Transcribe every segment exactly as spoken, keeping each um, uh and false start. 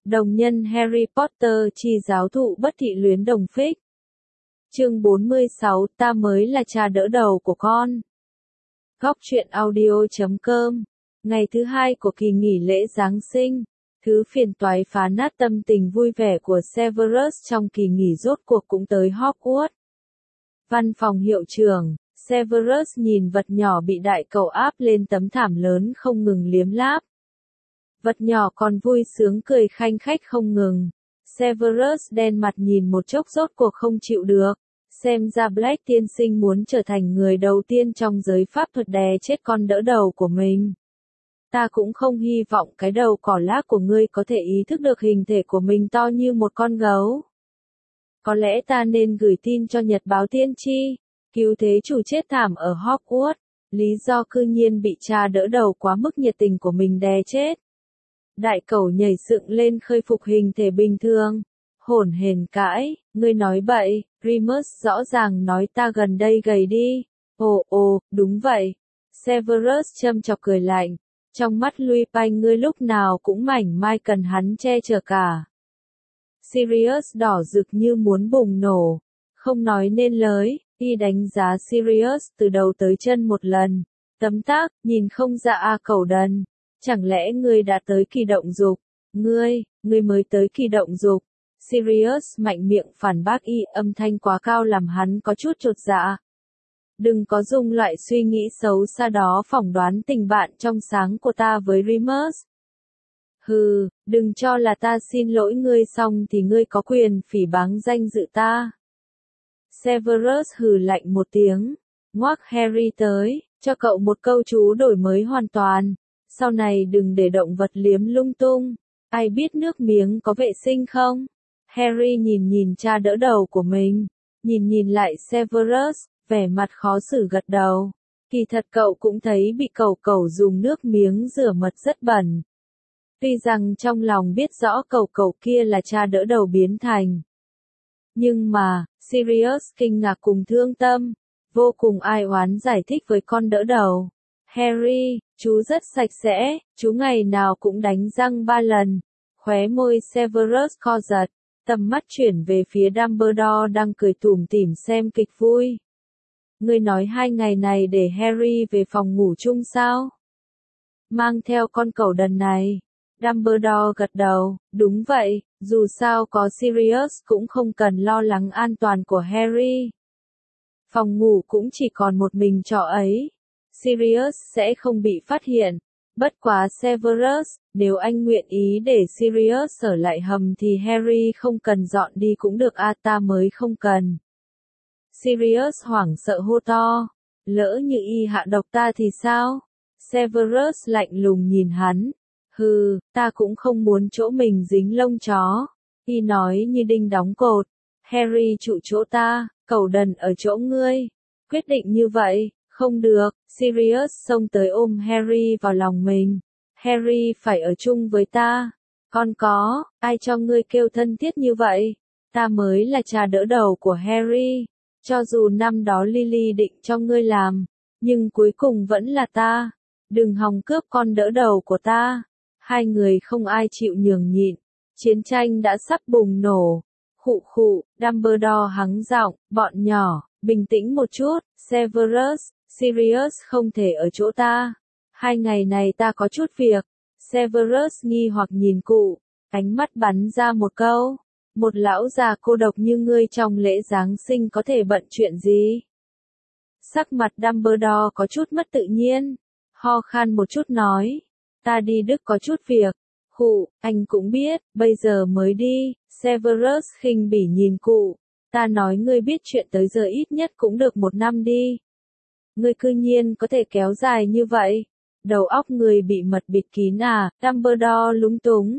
Đồng nhân Harry Potter chi giáo thụ bất thị luyến đồng phích. Chương bốn mươi sáu, ta mới là cha đỡ đầu của con. Góc truyện audio chấm com. Ngày thứ hai của kỳ nghỉ lễ Giáng sinh, thứ phiền toái phá nát tâm tình vui vẻ của Severus trong kỳ nghỉ rốt cuộc cũng tới Hogwarts. Văn phòng hiệu trưởng, Severus nhìn vật nhỏ bị đại cậu áp lên tấm thảm lớn không ngừng liếm láp. Vật nhỏ còn vui sướng cười khanh khách không ngừng. Severus đen mặt nhìn một chốc rốt cuộc không chịu được. Xem ra Black tiên sinh muốn trở thành người đầu tiên trong giới pháp thuật đè chết con đỡ đầu của mình. Ta cũng không hy vọng cái đầu cỏ lác của ngươi có thể ý thức được hình thể của mình to như một con gấu. Có lẽ ta nên gửi tin cho Nhật báo tiên tri, cứu thế chủ chết thảm ở Hogwarts, lý do cư nhiên bị cha đỡ đầu quá mức nhiệt tình của mình đè chết. Đại cẩu nhảy dựng lên khôi phục hình thể bình thường. Hổn hển cãi, ngươi nói bậy, Remus rõ ràng nói ta gần đây gầy đi. Ồ ồ, đúng vậy. Severus châm chọc cười lạnh. Trong mắt Lupin ngươi lúc nào cũng mảnh mai cần hắn che chở cả. Sirius đỏ rực như muốn bùng nổ. Không nói nên lời, y đánh giá Sirius từ đầu tới chân một lần. Tấm tắc, nhìn không ra a cẩu đần. Chẳng lẽ ngươi đã tới kỳ động dục? Ngươi, ngươi mới tới kỳ động dục. Sirius mạnh miệng phản bác y, âm thanh quá cao làm hắn có chút chột dạ. Đừng có dùng loại suy nghĩ xấu xa đó phỏng đoán tình bạn trong sáng của ta với Remus. Hừ, đừng cho là ta xin lỗi ngươi xong thì ngươi có quyền phỉ báng danh dự ta. Severus hừ lạnh một tiếng, ngoác Harry tới, cho cậu một câu chú đổi mới hoàn toàn. Sau này đừng để động vật liếm lung tung. Ai biết nước miếng có vệ sinh không? Harry nhìn nhìn cha đỡ đầu của mình, nhìn nhìn lại Severus, vẻ mặt khó xử gật đầu. Kỳ thật cậu cũng thấy bị cẩu cẩu dùng nước miếng rửa mật rất bẩn. Tuy rằng trong lòng biết rõ cẩu cẩu kia là cha đỡ đầu biến thành. Nhưng mà, Sirius kinh ngạc cùng thương tâm, vô cùng ai oán giải thích với con đỡ đầu. Harry, chú rất sạch sẽ, chú ngày nào cũng đánh răng ba lần. Khóe môi Severus co giật, tầm mắt chuyển về phía Dumbledore đang cười tủm tỉm xem kịch vui. Ngươi nói hai ngày này để Harry về phòng ngủ chung sao? Mang theo con cẩu đần này. Dumbledore gật đầu, đúng vậy, dù sao có Sirius cũng không cần lo lắng an toàn của Harry. Phòng ngủ cũng chỉ còn một mình trọ ấy. Sirius sẽ không bị phát hiện. Bất quá Severus, nếu anh nguyện ý để Sirius ở lại hầm thì Harry không cần dọn đi cũng được a ta mới không cần. Sirius hoảng sợ hô to. Lỡ như y hạ độc ta thì sao? Severus lạnh lùng nhìn hắn. Hừ, ta cũng không muốn chỗ mình dính lông chó. Y nói như đinh đóng cột. Harry trụ chỗ ta, cẩu đần ở chỗ ngươi. Quyết định như vậy. Không được, Sirius xông tới ôm Harry vào lòng mình. Harry phải ở chung với ta. Con có, ai cho ngươi kêu thân thiết như vậy? Ta mới là cha đỡ đầu của Harry. Cho dù năm đó Lily định cho ngươi làm, nhưng cuối cùng vẫn là ta. Đừng hòng cướp con đỡ đầu của ta. Hai người không ai chịu nhường nhịn. Chiến tranh đã sắp bùng nổ. Khụ khụ, Dumbledore hắng giọng, bọn nhỏ, bình tĩnh một chút, Severus. Sirius không thể ở chỗ ta. Hai ngày này ta có chút việc. Severus nghi hoặc nhìn cụ, ánh mắt bắn ra một câu. Một lão già cô độc như ngươi trong lễ Giáng sinh có thể bận chuyện gì? Sắc mặt Dumbledore có chút mất tự nhiên. Ho khan một chút nói. Ta đi Đức có chút việc. Khụ, anh cũng biết, bây giờ mới đi. Severus khinh bỉ nhìn cụ. Ta nói ngươi biết chuyện tới giờ ít nhất cũng được một năm đi. Ngươi cư nhiên có thể kéo dài như vậy. Đầu óc người bị mật bịt kín à, Dumbledore lúng túng.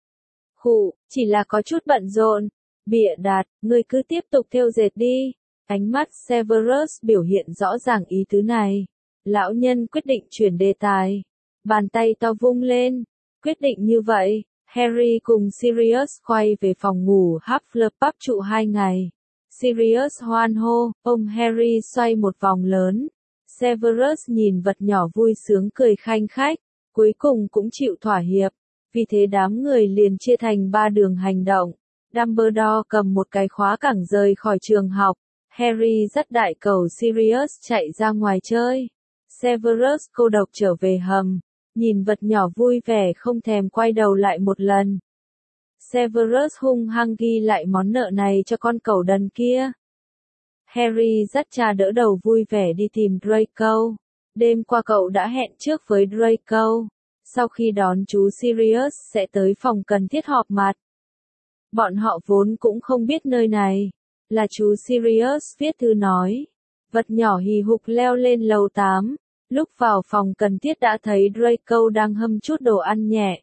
Khụ, chỉ là có chút bận rộn. Bịa đặt, ngươi cứ tiếp tục thêu dệt đi. Ánh mắt Severus biểu hiện rõ ràng ý tứ này. Lão nhân quyết định chuyển đề tài. Bàn tay to vung lên. Quyết định như vậy, Harry cùng Sirius quay về phòng ngủ Hufflepuff trụ hai ngày. Sirius hoan hô, ôm Harry xoay một vòng lớn. Severus nhìn vật nhỏ vui sướng cười khanh khách, cuối cùng cũng chịu thỏa hiệp. Vì thế đám người liền chia thành ba đường hành động. Dumbledore cầm một cái khóa cẳng rời khỏi trường học. Harry dắt đại cẩu Sirius chạy ra ngoài chơi. Severus cô độc trở về hầm, nhìn vật nhỏ vui vẻ không thèm quay đầu lại một lần. Severus hung hăng ghi lại món nợ này cho con cẩu đần kia. Harry dắt cha đỡ đầu vui vẻ đi tìm Draco. Đêm qua cậu đã hẹn trước với Draco. Sau khi đón chú Sirius sẽ tới phòng cần thiết họp mặt. Bọn họ vốn cũng không biết nơi này. Là chú Sirius viết thư nói. Vật nhỏ hì hục leo lên lầu tám. Lúc vào phòng cần thiết đã thấy Draco đang hâm chút đồ ăn nhẹ.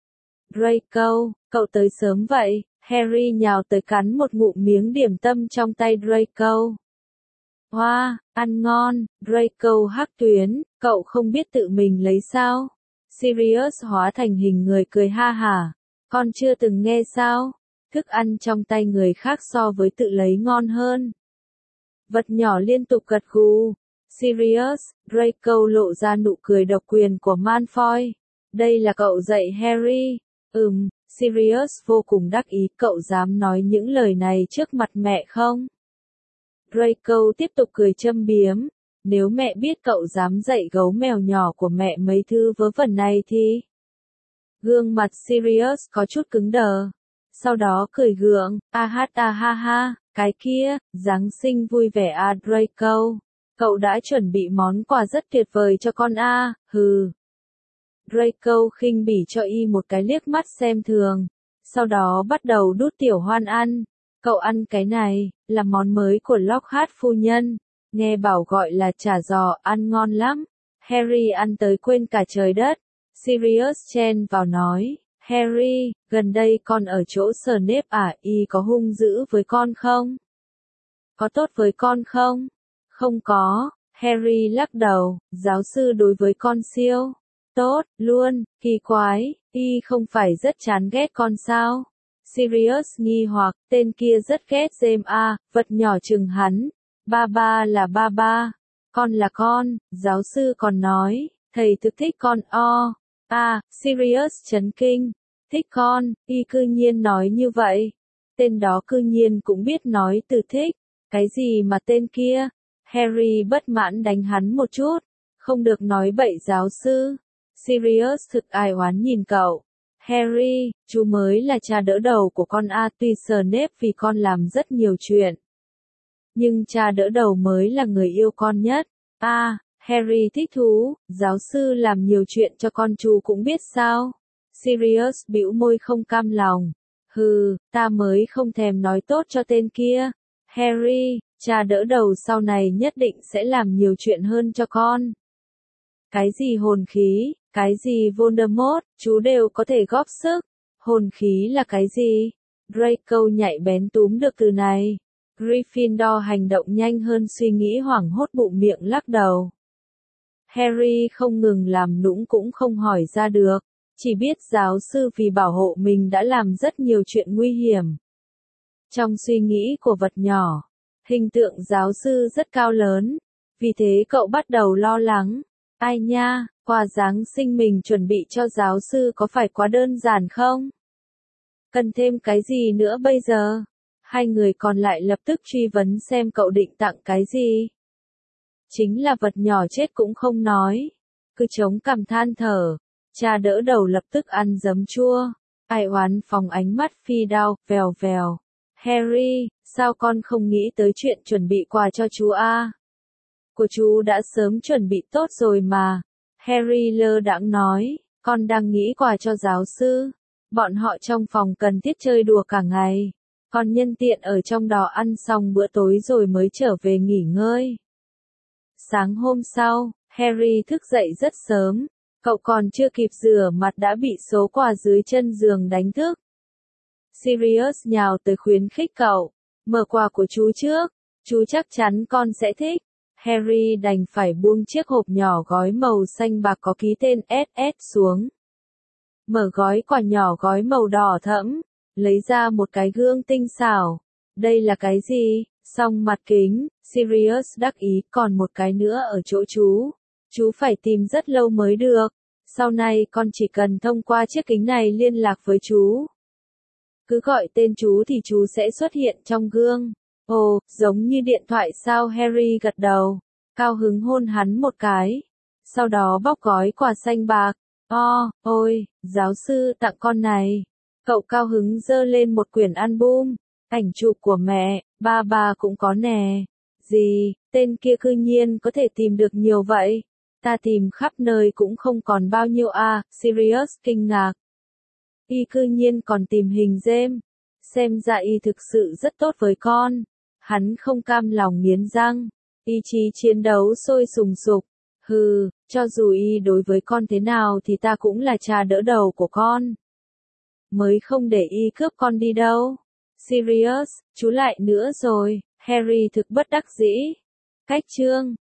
Draco, cậu tới sớm vậy. Harry nhào tới cắn một ngụm miếng điểm tâm trong tay Draco. Hoa, wow, ăn ngon. Draco hắc tuyến, cậu không biết tự mình lấy sao? Sirius hóa thành hình người cười ha hả. Con chưa từng nghe sao? Thức ăn trong tay người khác so với tự lấy ngon hơn. Vật nhỏ liên tục gật gù. Sirius, Draco lộ ra nụ cười độc quyền của Malfoy. Đây là cậu dạy Harry. Ừm, Sirius vô cùng đắc ý. Cậu dám nói những lời này trước mặt mẹ không? Draco tiếp tục cười châm biếm. Nếu mẹ biết cậu dám dạy gấu mèo nhỏ của mẹ mấy thứ vớ vẩn này thì... Gương mặt Sirius có chút cứng đờ. Sau đó cười gượng, a hát a ha ha, cái kia, Giáng sinh vui vẻ à Draco. Cậu đã chuẩn bị món quà rất tuyệt vời cho con a, à, hừ. Draco khinh bỉ cho y một cái liếc mắt xem thường. Sau đó bắt đầu đút tiểu hoan ăn. Cậu ăn cái này, là món mới của Lockhart phu nhân. Nghe bảo gọi là chả giò, ăn ngon lắm. Harry ăn tới quên cả trời đất. Sirius chen vào nói, Harry, gần đây con ở chỗ Snape à, y có hung dữ với con không? Có tốt với con không? Không có. Harry lắc đầu, giáo sư đối với con siêu tốt, luôn, kỳ quái, y không phải rất chán ghét con sao? Sirius nghi hoặc, tên kia rất ghét James à, vật nhỏ chừng hắn. Ba ba là ba ba, con là con, giáo sư còn nói, thầy thực thích con o. À, Sirius chấn kinh, thích con, y cư nhiên nói như vậy. Tên đó cư nhiên cũng biết nói từ thích, cái gì mà tên kia. Harry bất mãn đánh hắn một chút, không được nói bậy giáo sư. Sirius thực ai oán nhìn cậu. Harry, chú mới là cha đỡ đầu của con a, tuy Snape vì con làm rất nhiều chuyện. Nhưng cha đỡ đầu mới là người yêu con nhất. A, à, Harry thích thú, giáo sư làm nhiều chuyện cho con chú cũng biết sao. Sirius bĩu môi không cam lòng. Hừ, ta mới không thèm nói tốt cho tên kia. Harry, cha đỡ đầu sau này nhất định sẽ làm nhiều chuyện hơn cho con. Cái gì hồn khí, cái gì Voldemort, chú đều có thể góp sức. Hồn khí là cái gì? Draco nhạy bén túm được từ này. Gryffindor hành động nhanh hơn suy nghĩ hoảng hốt bụng miệng lắc đầu. Harry không ngừng làm nũng cũng không hỏi ra được, chỉ biết giáo sư vì bảo hộ mình đã làm rất nhiều chuyện nguy hiểm. Trong suy nghĩ của vật nhỏ, hình tượng giáo sư rất cao lớn, vì thế cậu bắt đầu lo lắng. Ai nha, quà Giáng sinh mình chuẩn bị cho giáo sư có phải quá đơn giản không? Cần thêm cái gì nữa bây giờ? Hai người còn lại lập tức truy vấn xem cậu định tặng cái gì. Chính là vật nhỏ chết cũng không nói. Cứ chống cằm than thở. Cha đỡ đầu lập tức ăn giấm chua. Ai oán phóng ánh mắt phi đao, vèo vèo. Harry, sao con không nghĩ tới chuyện chuẩn bị quà cho chú a? Của chú đã sớm chuẩn bị tốt rồi mà. Harry lơ đãng nói, con đang nghĩ quà cho giáo sư. Bọn họ trong phòng cần thiết chơi đùa cả ngày. Còn nhân tiện ở trong đó ăn xong bữa tối rồi mới trở về nghỉ ngơi. Sáng hôm sau, Harry thức dậy rất sớm. Cậu còn chưa kịp rửa mặt đã bị số quà dưới chân giường đánh thức. Sirius nhào tới khuyến khích cậu. Mở quà của chú trước. Chú chắc chắn con sẽ thích. Harry đành phải buông chiếc hộp nhỏ gói màu xanh bạc có ký tên ét ét xuống. Mở gói quà nhỏ gói màu đỏ thẫm. Lấy ra một cái gương tinh xảo. Đây là cái gì? Song mặt kính. Sirius đắc ý, còn một cái nữa ở chỗ chú. Chú phải tìm rất lâu mới được. Sau này con chỉ cần thông qua chiếc kính này liên lạc với chú. Cứ gọi tên chú thì chú sẽ xuất hiện trong gương. Ồ, giống như điện thoại sao? Harry gật đầu, cao hứng hôn hắn một cái. Sau đó bóc gói quà xanh bạc. O, ôi, giáo sư tặng con này. Cậu cao hứng giơ lên một quyển album. Ảnh chụp của mẹ, ba bà cũng có nè. Gì, tên kia cư nhiên có thể tìm được nhiều vậy? Ta tìm khắp nơi cũng không còn bao nhiêu à, Sirius kinh ngạc. Y cư nhiên còn tìm hình James. Xem ra y thực sự rất tốt với con. Hắn không cam lòng nghiến răng. Ý chí chiến đấu sôi sùng sục. Hừ, cho dù y đối với con thế nào thì ta cũng là cha đỡ đầu của con. Mới không để y cướp con đi đâu. Sirius, chú lại nữa rồi. Harry thực bất đắc dĩ. Cách chương